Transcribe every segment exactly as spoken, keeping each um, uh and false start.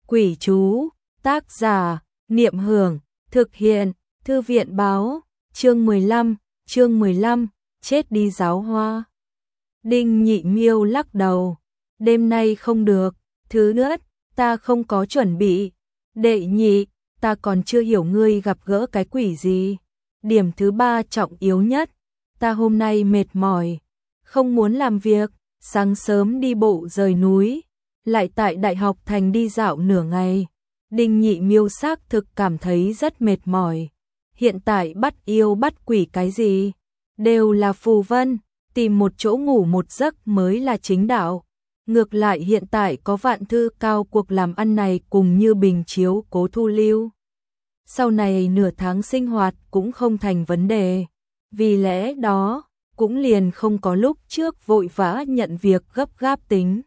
Quỷ chú, tác giả, Niệm Hưởng, thực hiện, Thư viện báo, chương mười lăm, chương mười lăm, chết đi giáo hoa. Đinh Nhị Miêu lắc đầu, đêm nay không được, thứ nhất, ta không có chuẩn bị, đệ nhị, ta còn chưa hiểu ngươi gặp gỡ cái quỷ gì. Điểm thứ ba trọng yếu nhất, ta hôm nay mệt mỏi, không muốn làm việc, sáng sớm đi bộ rời núi, lại tại Đại học Thành đi dạo nửa ngày. Đinh Nhị Miêu xác thực cảm thấy rất mệt mỏi. Hiện tại bắt yêu bắt quỷ cái gì, đều là phù vân, tìm một chỗ ngủ một giấc mới là chính đạo. Ngược lại hiện tại có Vạn Thư Cao cuộc làm ăn này cùng Như Bình chiếu cố thu lưu. Sau này nửa tháng sinh hoạt cũng không thành vấn đề. Vì lẽ đó, cũng liền không có lúc trước vội vã nhận việc gấp gáp tính.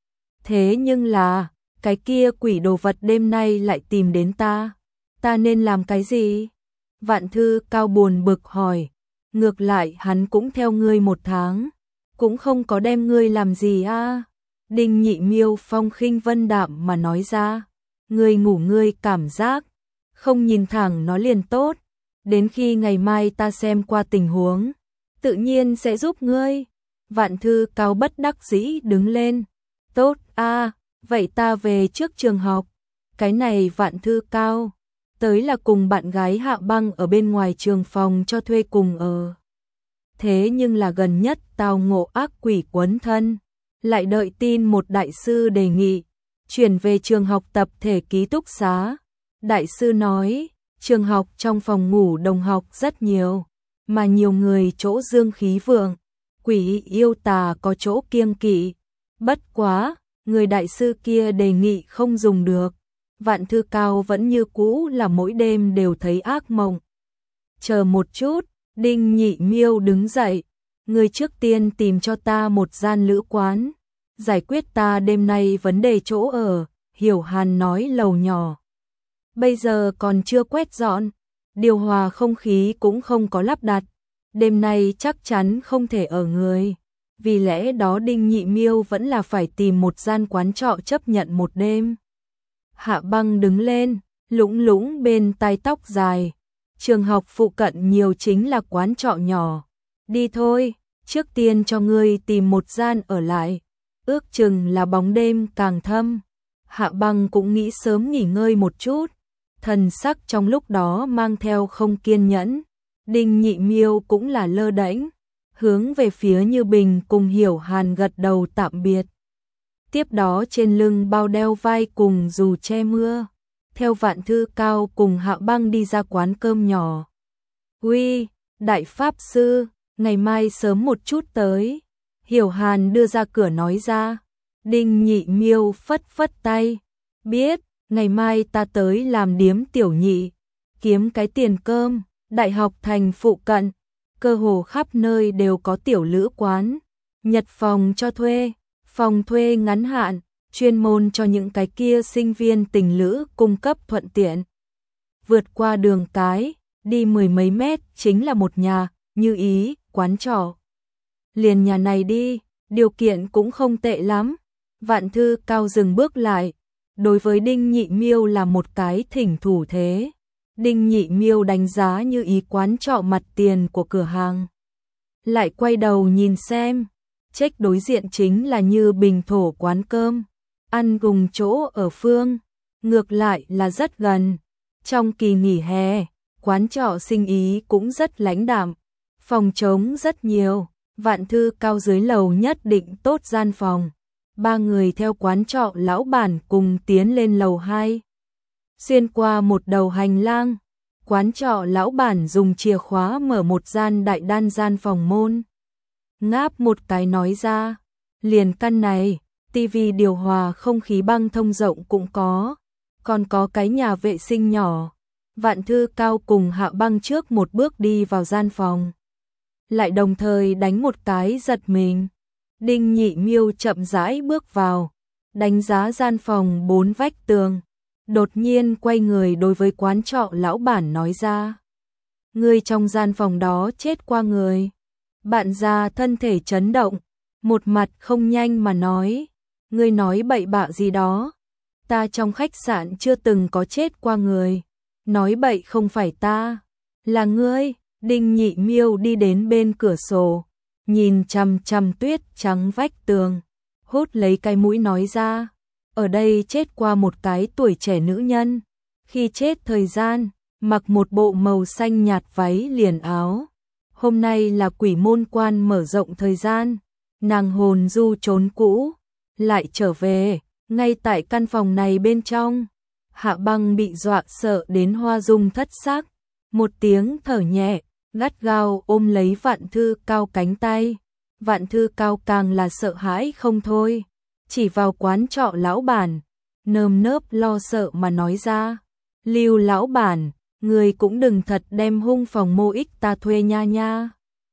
Thế nhưng là, cái kia quỷ đồ vật đêm nay lại tìm đến ta. Ta nên làm cái gì? Vạn Thư Cao buồn bực hỏi. Ngược lại hắn cũng theo ngươi một tháng, cũng không có đem ngươi làm gì a. À? Đinh Nhị Miêu phong khinh vân đạm mà nói ra. Ngươi ngủ ngươi cảm giác, không nhìn thẳng nó liền tốt. Đến khi ngày mai ta xem qua tình huống, tự nhiên sẽ giúp ngươi. Vạn Thư Cao bất đắc dĩ đứng lên. Tốt a, à, vậy ta về trước trường học. Cái này Vạn Thư Cao tới là cùng bạn gái Hạ Băng ở bên ngoài trường phòng cho thuê cùng ở. Thế nhưng là gần nhất tao ngộ ác quỷ quấn thân, lại đợi tin một đại sư đề nghị chuyển về trường học tập thể ký túc xá. Đại sư nói, trường học trong phòng ngủ đồng học rất nhiều, mà nhiều người chỗ dương khí vượng, quỷ yêu tà có chỗ kiêng kỵ. Bất quá, người đại sư kia đề nghị không dùng được. Vạn Thư Cao vẫn như cũ là mỗi đêm đều thấy ác mộng. Chờ một chút, Đinh Nhị Miêu đứng dậy. Người trước tiên tìm cho ta một gian lữ quán, giải quyết ta đêm nay vấn đề chỗ ở. Hiểu Hàn nói lầu nhỏ bây giờ còn chưa quét dọn, điều hòa không khí cũng không có lắp đặt, đêm nay chắc chắn không thể ở người. Vì lẽ đó Đinh Nhị Miêu vẫn là phải tìm một gian quán trọ chấp nhận một đêm. Hạ Băng đứng lên, lũng lũng bên tai tóc dài. Trường học phụ cận nhiều chính là quán trọ nhỏ. Đi thôi, trước tiên cho ngươi tìm một gian ở lại. Ước chừng là bóng đêm càng thâm. Hạ Băng cũng nghĩ sớm nghỉ ngơi một chút. Thần sắc trong lúc đó mang theo không kiên nhẫn. Đinh Nhị Miêu cũng là lơ đễnh, hướng về phía Như Bình cùng Hiểu Hàn gật đầu tạm biệt. Tiếp đó trên lưng bao đeo vai cùng dù che mưa, theo Vạn Thư Cao cùng Hạ Băng đi ra quán cơm nhỏ. Uy, đại pháp sư, ngày mai sớm một chút tới. Hiểu Hàn đưa ra cửa nói ra. Đinh Nhị Miêu phất phất tay. Biết, ngày mai ta tới làm điếm tiểu nhị, kiếm cái tiền cơm. Đại học Thành phụ cận, cơ hồ khắp nơi đều có tiểu lữ quán, nhật phòng cho thuê, phòng thuê ngắn hạn, chuyên môn cho những cái kia sinh viên tình lữ cung cấp thuận tiện. Vượt qua đường cái, đi mười mấy mét chính là một nhà, Như Ý, quán trọ. Liền nhà này đi, điều kiện cũng không tệ lắm. Vạn Thư Cao dừng bước lại, đối với Đinh Nhị Miêu là một cái thỉnh thủ thế. Đinh Nhị Miêu đánh giá Như Ý quán trọ mặt tiền của cửa hàng. Lại quay đầu nhìn xem, check đối diện chính là Như Bình thổ quán cơm, ăn cùng chỗ ở phương, ngược lại là rất gần. Trong kỳ nghỉ hè, quán trọ sinh ý cũng rất lãnh đạm, phòng trống rất nhiều. Vạn Thư Cao dưới lầu nhất định tốt gian phòng. Ba người theo quán trọ lão bản cùng tiến lên lầu hai. Xuyên qua một đầu hành lang, quán trọ lão bản dùng chìa khóa mở một gian đại đan gian phòng môn. Ngáp một cái nói ra, liền căn này, tivi điều hòa không khí băng thông rộng cũng có, còn có cái nhà vệ sinh nhỏ. Vạn Thư Cao cùng Hạ Băng trước một bước đi vào gian phòng, lại đồng thời đánh một cái giật mình. Đinh Nhị Miêu chậm rãi bước vào, đánh giá gian phòng bốn vách tường. Đột nhiên quay người đối với quán trọ lão bản nói ra. Người trong gian phòng đó chết qua người. Bạn già thân thể chấn động, một mặt không nhanh mà nói. Người nói bậy bạ gì đó. ta trong khách sạn chưa từng có chết qua người. Nói bậy không phải ta, là ngươi. Đinh Nhị Miêu đi đến bên cửa sổ, nhìn chằm chằm tuyết trắng vách tường, hút lấy cái mũi nói ra, ở đây chết qua một cái tuổi trẻ nữ nhân, khi chết thời gian, mặc một bộ màu xanh nhạt váy liền áo. Hôm nay là quỷ môn quan mở rộng thời gian, nàng hồn du trốn cũ, lại trở về, ngay tại căn phòng này bên trong. Hạ Băng bị dọa sợ đến hoa dung thất sắc, một tiếng thở nhẹ, gắt gao ôm lấy Vạn Thư Cao cánh tay. Vạn Thư Cao càng là sợ hãi không thôi, chỉ vào quán trọ lão bản, nơm nớp lo sợ mà nói ra, Lưu lão bản, người cũng đừng thật đem hung phòng mô ích ta thuê nha nha.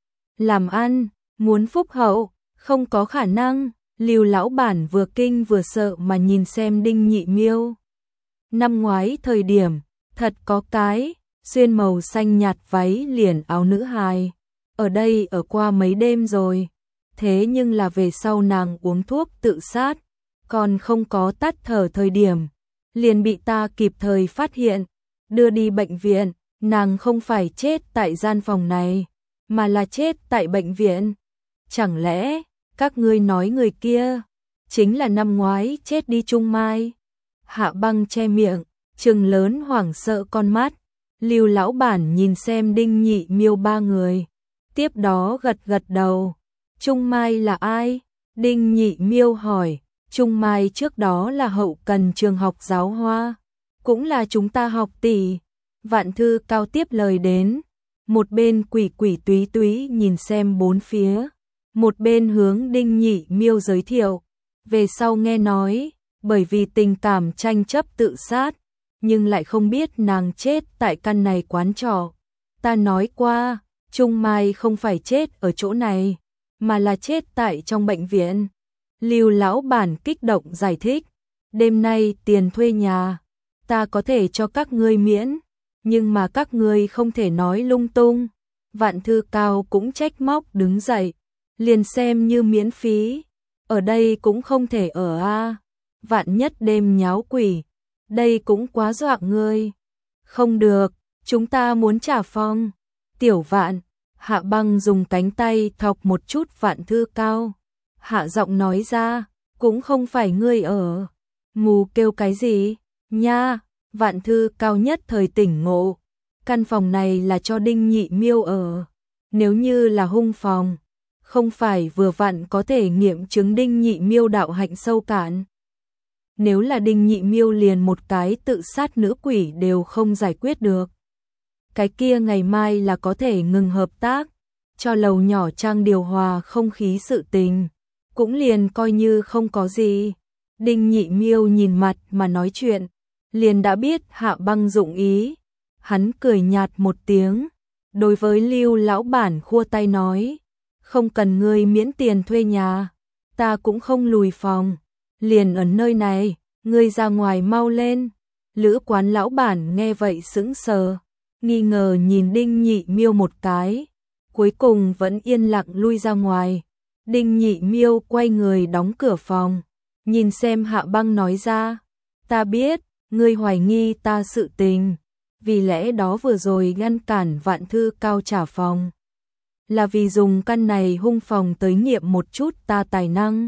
Làm ăn, muốn phúc hậu, không có khả năng. Lưu lão bản vừa kinh vừa sợ mà nhìn xem Đinh Nhị Miêu. Năm ngoái thời điểm, thật có cái, xuyên màu xanh nhạt váy liền áo nữ hài. Ở đây ở qua mấy đêm rồi. Thế nhưng là về sau nàng uống thuốc tự sát, còn không có tắt thở thời điểm, liền bị ta kịp thời phát hiện, đưa đi bệnh viện. Nàng không phải chết tại gian phòng này, mà là chết tại bệnh viện. Chẳng lẽ các ngươi nói người kia chính là năm ngoái chết đi Trung Mai? Hạ Băng che miệng, trừng lớn hoảng sợ con mắt. Lưu lão bản nhìn xem Đinh Nhị Miêu ba người, tiếp đó gật gật đầu. Trung Mai là ai? Đinh Nhị Miêu hỏi. Trung Mai trước đó là hậu cần trường học Giáo Hoa, cũng là chúng ta học tỷ. Vạn Thư Cao tiếp lời đến, một bên quỷ quỷ túy túy nhìn xem bốn phía, một bên hướng Đinh Nhị Miêu giới thiệu. Về sau nghe nói, bởi vì tình cảm tranh chấp tự sát, nhưng lại không biết nàng chết tại căn này quán trọ. Ta nói qua, Trung Mai không phải chết ở chỗ này, mà là chết tại trong bệnh viện. Lưu lão bản kích động giải thích, đêm nay tiền thuê nhà, ta có thể cho các ngươi miễn, nhưng mà các ngươi không thể nói lung tung. Vạn Thư Cao cũng trách móc đứng dậy, liền xem như miễn phí, ở đây cũng không thể ở a. Vạn nhất đêm nháo quỷ, đây cũng quá dọa ngươi. Không được, chúng ta muốn trả phòng. Tiểu Vạn, Hạ Băng dùng cánh tay thọc một chút Vạn Thư Cao, hạ giọng nói ra, cũng không phải ngươi ở. Mù kêu cái gì? Nha. Vạn Thư Cao nhất thời tỉnh ngộ, căn phòng này là cho Đinh Nhị Miêu ở. Nếu như là hung phòng, không phải vừa vặn có thể nghiệm chứng Đinh Nhị Miêu đạo hạnh sâu cạn. Nếu là Đinh Nhị Miêu liền một cái tự sát nữ quỷ đều không giải quyết được, cái kia ngày mai là có thể ngừng hợp tác, cho lầu nhỏ trang điều hòa không khí sự tình, cũng liền coi như không có gì. Đinh Nhị Miêu nhìn mặt mà nói chuyện, liền đã biết Hạ Băng dụng ý. Hắn cười nhạt một tiếng, đối với Lưu lão bản khua tay nói, không cần ngươi miễn tiền thuê nhà, ta cũng không lùi phòng, liền ở nơi này, ngươi ra ngoài mau lên. Lữ quán lão bản nghe vậy sững sờ, nghi ngờ nhìn Đinh Nhị Miêu một cái, cuối cùng vẫn yên lặng lui ra ngoài. Đinh Nhị Miêu quay người đóng cửa phòng, nhìn xem Hạ Băng nói ra, ta biết, ngươi hoài nghi ta sự tình, vì lẽ đó vừa rồi ngăn cản Vạn Thư Cao trả phòng, là vì dùng căn này hung phòng tới nghiệm một chút ta tài năng.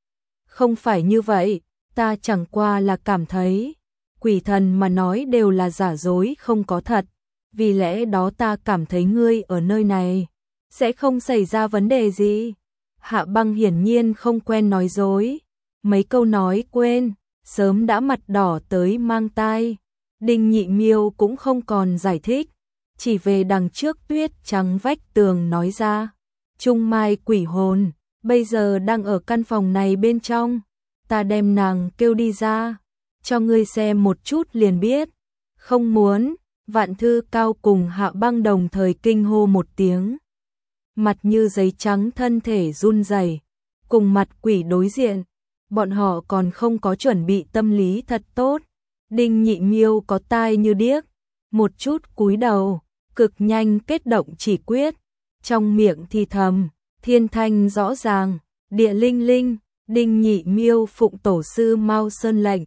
Không phải như vậy, ta chẳng qua là cảm thấy, quỷ thần mà nói đều là giả dối không có thật, vì lẽ đó ta cảm thấy ngươi ở nơi này sẽ không xảy ra vấn đề gì. Hạ Băng hiển nhiên không quen nói dối, mấy câu nói quên, sớm đã mặt đỏ tới mang tai. Đinh Nhị Miêu cũng không còn giải thích, chỉ về đằng trước tuyết trắng vách tường nói ra, Trung Mai quỷ hồn, bây giờ đang ở căn phòng này bên trong, ta đem nàng kêu đi ra, cho ngươi xem một chút liền biết. Không muốn. Vạn Thư Cao cùng Hạ Băng đồng thời kinh hô một tiếng, mặt như giấy trắng thân thể run rẩy, cùng mặt quỷ đối diện, bọn họ còn không có chuẩn bị tâm lý thật tốt. Đinh Nhị Miêu có tai như điếc, một chút cúi đầu, cực nhanh kết động chỉ quyết, trong miệng thì thầm, thiên thanh rõ ràng, địa linh linh. Đinh Nhị Miêu phụng tổ sư Mao Sơn lệnh,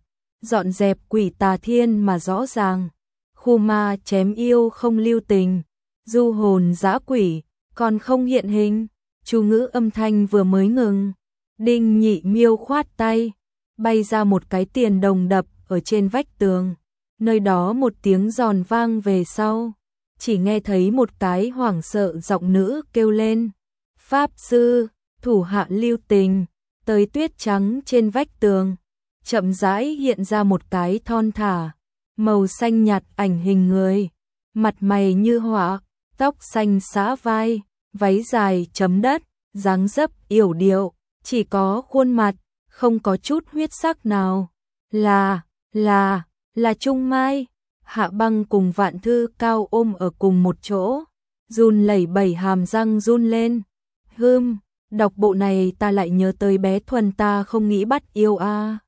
dọn dẹp quỷ tà thiên mà rõ ràng. Khu ma chém yêu không lưu tình, du hồn dã quỷ, còn không hiện hình. Chú ngữ âm thanh vừa mới ngừng, Đinh Nhị Miêu khoát tay, bay ra một cái tiền đồng đập ở trên vách tường. Nơi đó một tiếng giòn vang về sau, chỉ nghe thấy một cái hoảng sợ giọng nữ kêu lên. Pháp sư, thủ hạ lưu tình, tới tuyết trắng trên vách tường. Chậm rãi hiện ra một cái thon thả, màu xanh nhạt ảnh hình người. Mặt mày như họa, tóc xanh xõa vai, váy dài chấm đất, dáng dấp yểu điệu, chỉ có khuôn mặt, không có chút huyết sắc nào. Là, là, là Trung Mai. Hạ Băng cùng Vạn Thư Cao ôm ở cùng một chỗ, run lẩy bẩy hàm răng run lên. Hừm, đọc bộ này ta lại nhớ tới bé Thuần ta không nghĩ bắt yêu a. À.